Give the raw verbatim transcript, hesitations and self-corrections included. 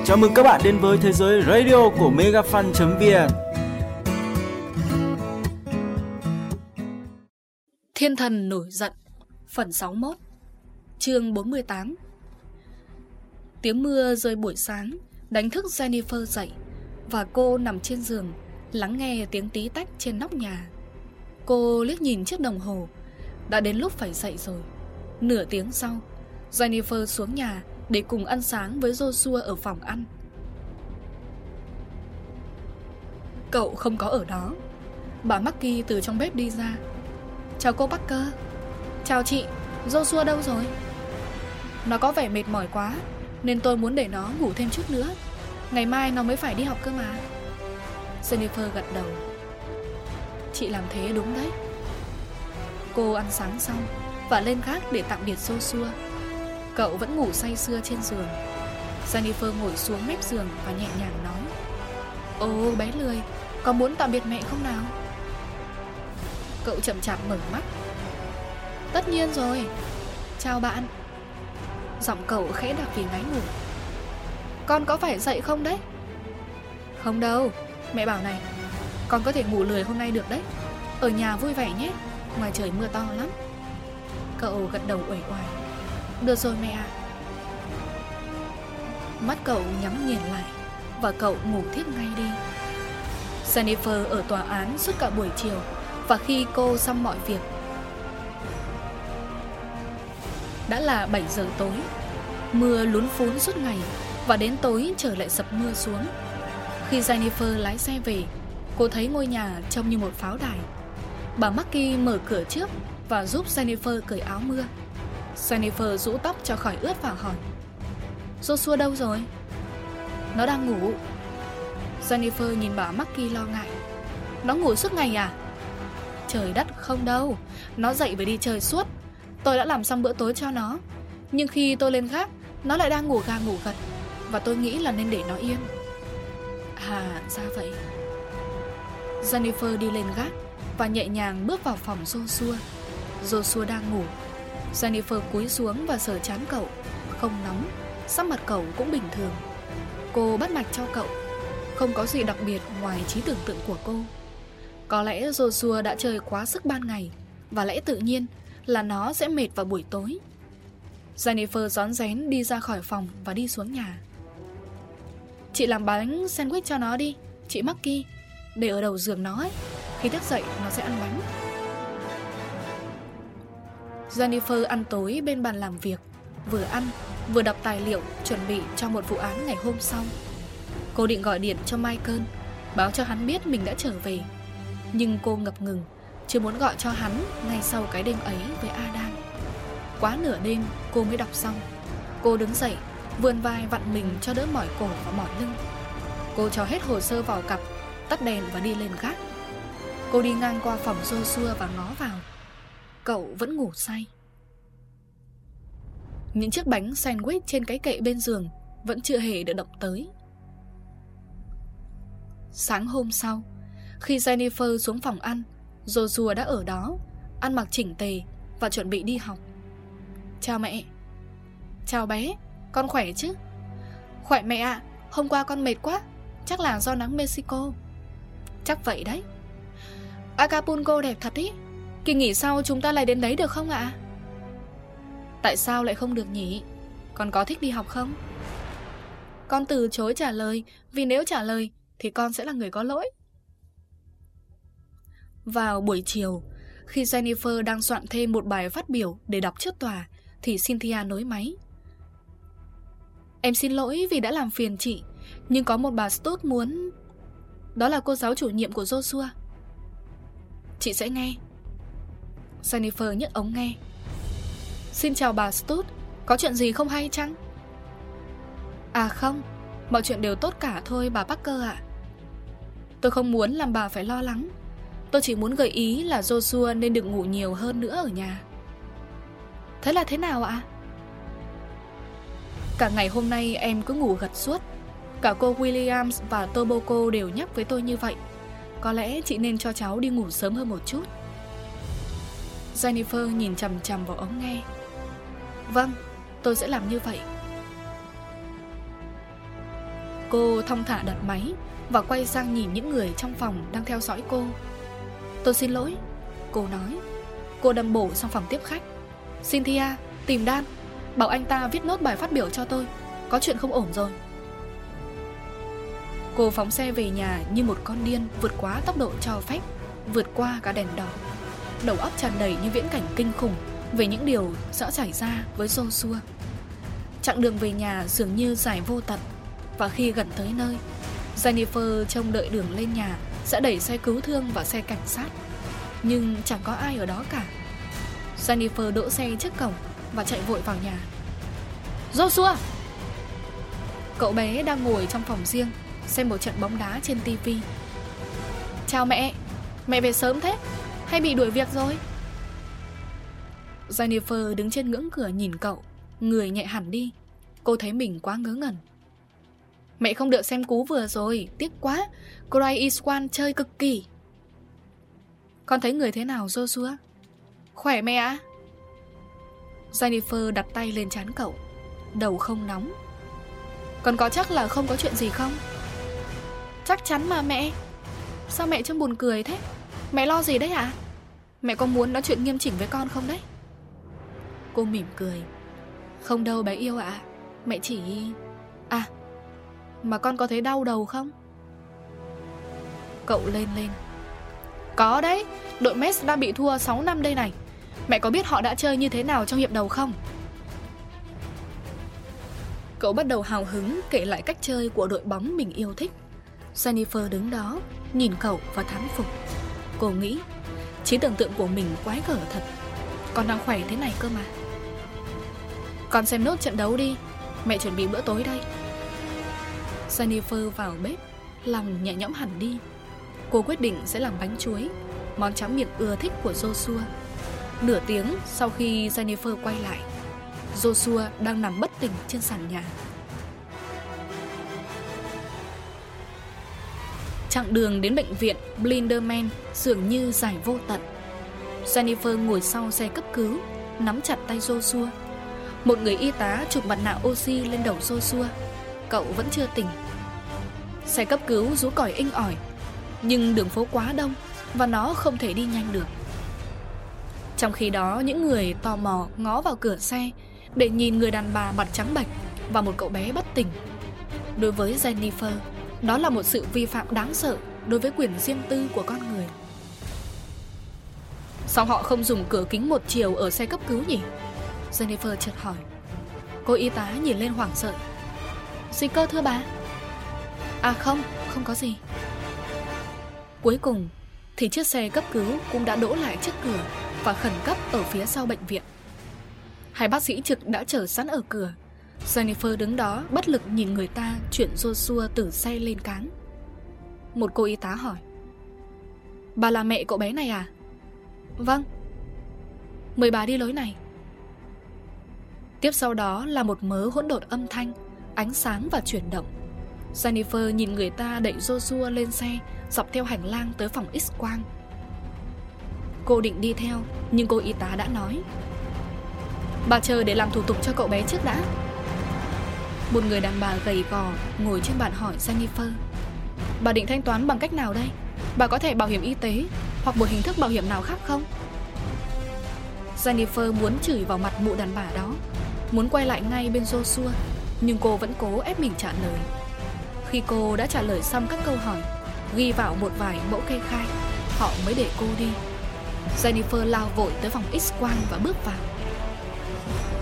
Chào mừng các bạn đến với thế giới radio của megafan chấm vn. Thiên thần nổi giận, phần sáu mươi mốt, chương bốn mươi tám. Tiếng mưa rơi buổi sáng đánh thức Jennifer dậy, và cô nằm trên giường lắng nghe tiếng tí tách trên nóc nhà. Cô liếc nhìn chiếc đồng hồ, đã đến lúc phải dậy rồi. Nửa tiếng sau, Jennifer xuống nhà để cùng ăn sáng với Joshua ở phòng ăn. Cậu không có ở đó. Bà Maggie từ trong bếp đi ra. Chào cô Parker. Chào chị, Joshua đâu rồi? Nó có vẻ mệt mỏi quá, nên tôi muốn để nó ngủ thêm chút nữa. Ngày mai nó mới phải đi học cơ mà. Jennifer gật đầu. Chị làm thế đúng đấy. Cô ăn sáng xong và lên gác để tạm biệt Joshua. Cậu vẫn ngủ say sưa trên giường. Jennifer ngồi xuống mép giường và nhẹ nhàng nói: Ồ bé lười, có muốn tạm biệt mẹ không nào? Cậu chậm chạp mở mắt. Tất nhiên rồi. Chào bạn. Giọng cậu khẽ đặc vì ngáy ngủ. Con có phải dậy không đấy? Không đâu, mẹ bảo này, con có thể ngủ lười hôm nay được đấy. Ở nhà vui vẻ nhé, ngoài trời mưa to lắm. Cậu gật đầu uể oải. Được rồi mẹ ạ. Mắt cậu nhắm nghiền lại và cậu ngủ thiếp ngay đi. Jennifer ở tòa án suốt cả buổi chiều, và khi cô xong mọi việc đã là bảy giờ tối. Mưa lún phún suốt ngày, và đến tối trời lại sập mưa xuống. Khi Jennifer lái xe về, cô thấy ngôi nhà trông như một pháo đài. Bà Maggie mở cửa trước và giúp Jennifer cởi áo mưa. Jennifer rũ tóc cho khỏi ướt và hỏi: Joshua đâu rồi? Nó đang ngủ. Jennifer nhìn bà Maggie lo ngại. Nó ngủ suốt ngày à? Trời đất, không đâu. Nó dậy và đi chơi suốt. Tôi đã làm xong bữa tối cho nó, nhưng khi tôi lên gác, nó lại đang ngủ gà ngủ gật, và tôi nghĩ là nên để nó yên. À, ra vậy. Jennifer đi lên gác và nhẹ nhàng bước vào phòng Joshua. Joshua đang ngủ. Jennifer cúi xuống và sờ trán cậu. Không nóng, sắc mặt cậu cũng bình thường. Cô bắt mạch cho cậu. Không có gì đặc biệt ngoài trí tưởng tượng của cô. Có lẽ Joshua đã chơi quá sức ban ngày, và lẽ tự nhiên là nó sẽ mệt vào buổi tối. Jennifer rón rén đi ra khỏi phòng và đi xuống nhà. Chị làm bánh sandwich cho nó đi, chị Maggie, để ở đầu giường nó ấy. Khi thức dậy nó sẽ ăn bánh. Jennifer ăn tối bên bàn làm việc, vừa ăn vừa đọc tài liệu chuẩn bị cho một vụ án ngày hôm sau. Cô định gọi điện cho Michael, báo cho hắn biết mình đã trở về, nhưng cô ngập ngừng, chưa muốn gọi cho hắn ngay sau cái đêm ấy với Adam. Quá nửa đêm cô mới đọc xong. Cô đứng dậy, vươn vai vặn mình cho đỡ mỏi cổ và mỏi lưng. Cô cho hết hồ sơ vào cặp, tắt đèn và đi lên gác. Cô đi ngang qua phòng Joshua và ngó vào. Cậu vẫn ngủ say. Những chiếc bánh sandwich trên cái kệ bên giường vẫn chưa hề được động tới. Sáng hôm sau, khi Jennifer xuống phòng ăn, Joshua đã ở đó, ăn mặc chỉnh tề và chuẩn bị đi học. Chào mẹ. Chào bé, con khỏe chứ? Khỏe mẹ ạ, hôm qua con mệt quá, chắc là do nắng Mexico. Chắc vậy đấy. Acapulco đẹp thật ý. Kỳ nghỉ sau chúng ta lại đến đấy được không ạ? Tại sao lại không được nhỉ? Con có thích đi học không? Con từ chối trả lời, vì nếu trả lời thì con sẽ là người có lỗi. Vào buổi chiều, khi Jennifer đang soạn thêm một bài phát biểu để đọc trước tòa, thì Cynthia nối máy. Em xin lỗi vì đã làm phiền chị, nhưng có một bà Stott muốn... Đó là cô giáo chủ nhiệm của Joshua. Chị sẽ nghe. Jennifer nhấc ống nghe. Xin chào bà Stott, có chuyện gì không hay chăng? À không, mọi chuyện đều tốt cả thôi bà Parker ạ. Tôi không muốn làm bà phải lo lắng. Tôi chỉ muốn gợi ý là Joshua nên được ngủ nhiều hơn nữa ở nhà. Thế là thế nào ạ? Cả ngày hôm nay em cứ ngủ gật suốt. Cả cô Williams và Tobacco đều nhắc với tôi như vậy. Có lẽ chị nên cho cháu đi ngủ sớm hơn một chút. Jennifer nhìn chằm chằm vào ống nghe. Vâng, tôi sẽ làm như vậy. Cô thong thả đặt máy và quay sang nhìn những người trong phòng đang theo dõi cô. Tôi xin lỗi, cô nói. Cô đâm bổ sang phòng tiếp khách. Cynthia, tìm Dan, bảo anh ta viết nốt bài phát biểu cho tôi. Có chuyện không ổn rồi. Cô phóng xe về nhà như một con điên, vượt quá tốc độ cho phép, vượt qua cả đèn đỏ. Đầu óc tràn đầy những viễn cảnh kinh khủng về những điều sẽ xảy ra với Joshua. Chặng đường về nhà dường như dài vô tận. Và khi gần tới nơi, Jennifer trông đợi đường lên nhà sẽ đẩy xe cứu thương và xe cảnh sát. Nhưng chẳng có ai ở đó cả. Jennifer đỗ xe trước cổng và chạy vội vào nhà. Joshua! Cậu bé đang ngồi trong phòng riêng xem một trận bóng đá trên tivi. Chào mẹ, mẹ về sớm thế? Hay bị đuổi việc rồi? Jennifer đứng trên ngưỡng cửa nhìn cậu, người nhẹ hẳn đi. Cô thấy mình quá ngớ ngẩn. Mẹ không được xem cú vừa rồi, tiếc quá. Cry is one chơi cực kỳ. Con thấy người thế nào Joshua? Khỏe mẹ ạ. Jennifer đặt tay lên trán cậu, đầu không nóng. Con có chắc là không có chuyện gì không? Chắc chắn mà mẹ. Sao mẹ trông buồn cười thế? Mẹ lo gì đấy ạ? Mẹ có muốn nói chuyện nghiêm chỉnh với con không đấy? Cô mỉm cười. Không đâu bé yêu ạ. Mẹ chỉ... À, mà con có thấy đau đầu không? Cậu lên lên. Có đấy, đội Mets đang bị thua sáu năm đây này. Mẹ có biết họ đã chơi như thế nào trong hiệp đầu không? Cậu bắt đầu hào hứng kể lại cách chơi của đội bóng mình yêu thích. Jennifer đứng đó nhìn cậu và thán phục. Cô nghĩ trí tưởng tượng của mình quái gở thật. Con đang khỏe thế này cơ mà. Con xem nốt trận đấu đi, mẹ chuẩn bị bữa tối đây. Jennifer vào bếp, lòng nhẹ nhõm hẳn đi. Cô quyết định sẽ làm bánh chuối, món tráng miệng ưa thích của Joshua. Nửa tiếng sau khi Jennifer quay lại, Joshua đang nằm bất tỉnh trên sàn nhà. Chặng đường đến bệnh viện Blinderman dường như dài vô tận. Jennifer ngồi sau xe cấp cứu, nắm chặt tay Joshua. Một người y tá chụp mặt nạ oxy lên đầu Joshua. Cậu vẫn chưa tỉnh. Xe cấp cứu rú còi inh ỏi, nhưng đường phố quá đông và nó không thể đi nhanh được. Trong khi đó, những người tò mò ngó vào cửa xe để nhìn người đàn bà mặt trắng bệch và một cậu bé bất tỉnh. Đối với Jennifer, đó là một sự vi phạm đáng sợ đối với quyền riêng tư của con người. Sao họ không dùng cửa kính một chiều ở xe cấp cứu nhỉ? Jennifer chợt hỏi. Cô y tá nhìn lên hoảng sợ. Gì cơ thưa bà? À không, không có gì. Cuối cùng thì chiếc xe cấp cứu cũng đã đỗ lại trước cửa và khẩn cấp ở phía sau bệnh viện. Hai bác sĩ trực đã chờ sẵn ở cửa. Jennifer đứng đó bất lực nhìn người ta chuyển Joshua từ xe lên cáng. Một cô y tá hỏi. Bà là mẹ cậu bé này à? Vâng. Mời bà đi lối này. Tiếp sau đó là một mớ hỗn độn âm thanh, ánh sáng và chuyển động. Jennifer nhìn người ta đẩy Joshua lên xe, dọc theo hành lang tới phòng X-quang. Cô định đi theo, nhưng cô y tá đã nói. Bà chờ để làm thủ tục cho cậu bé trước đã. Một người đàn bà gầy gò ngồi trên bàn hỏi Jennifer. Bà định thanh toán bằng cách nào đây? Bà có thẻ bảo hiểm y tế hoặc một hình thức bảo hiểm nào khác không? Jennifer muốn chửi vào mặt mụ đàn bà đó, muốn quay lại ngay bên Joshua, nhưng cô vẫn cố ép mình trả lời. Khi cô đã trả lời xong các câu hỏi, ghi vào một vài mẫu kê khai, họ mới để cô đi. Jennifer lao vội tới phòng X-quang và bước vào.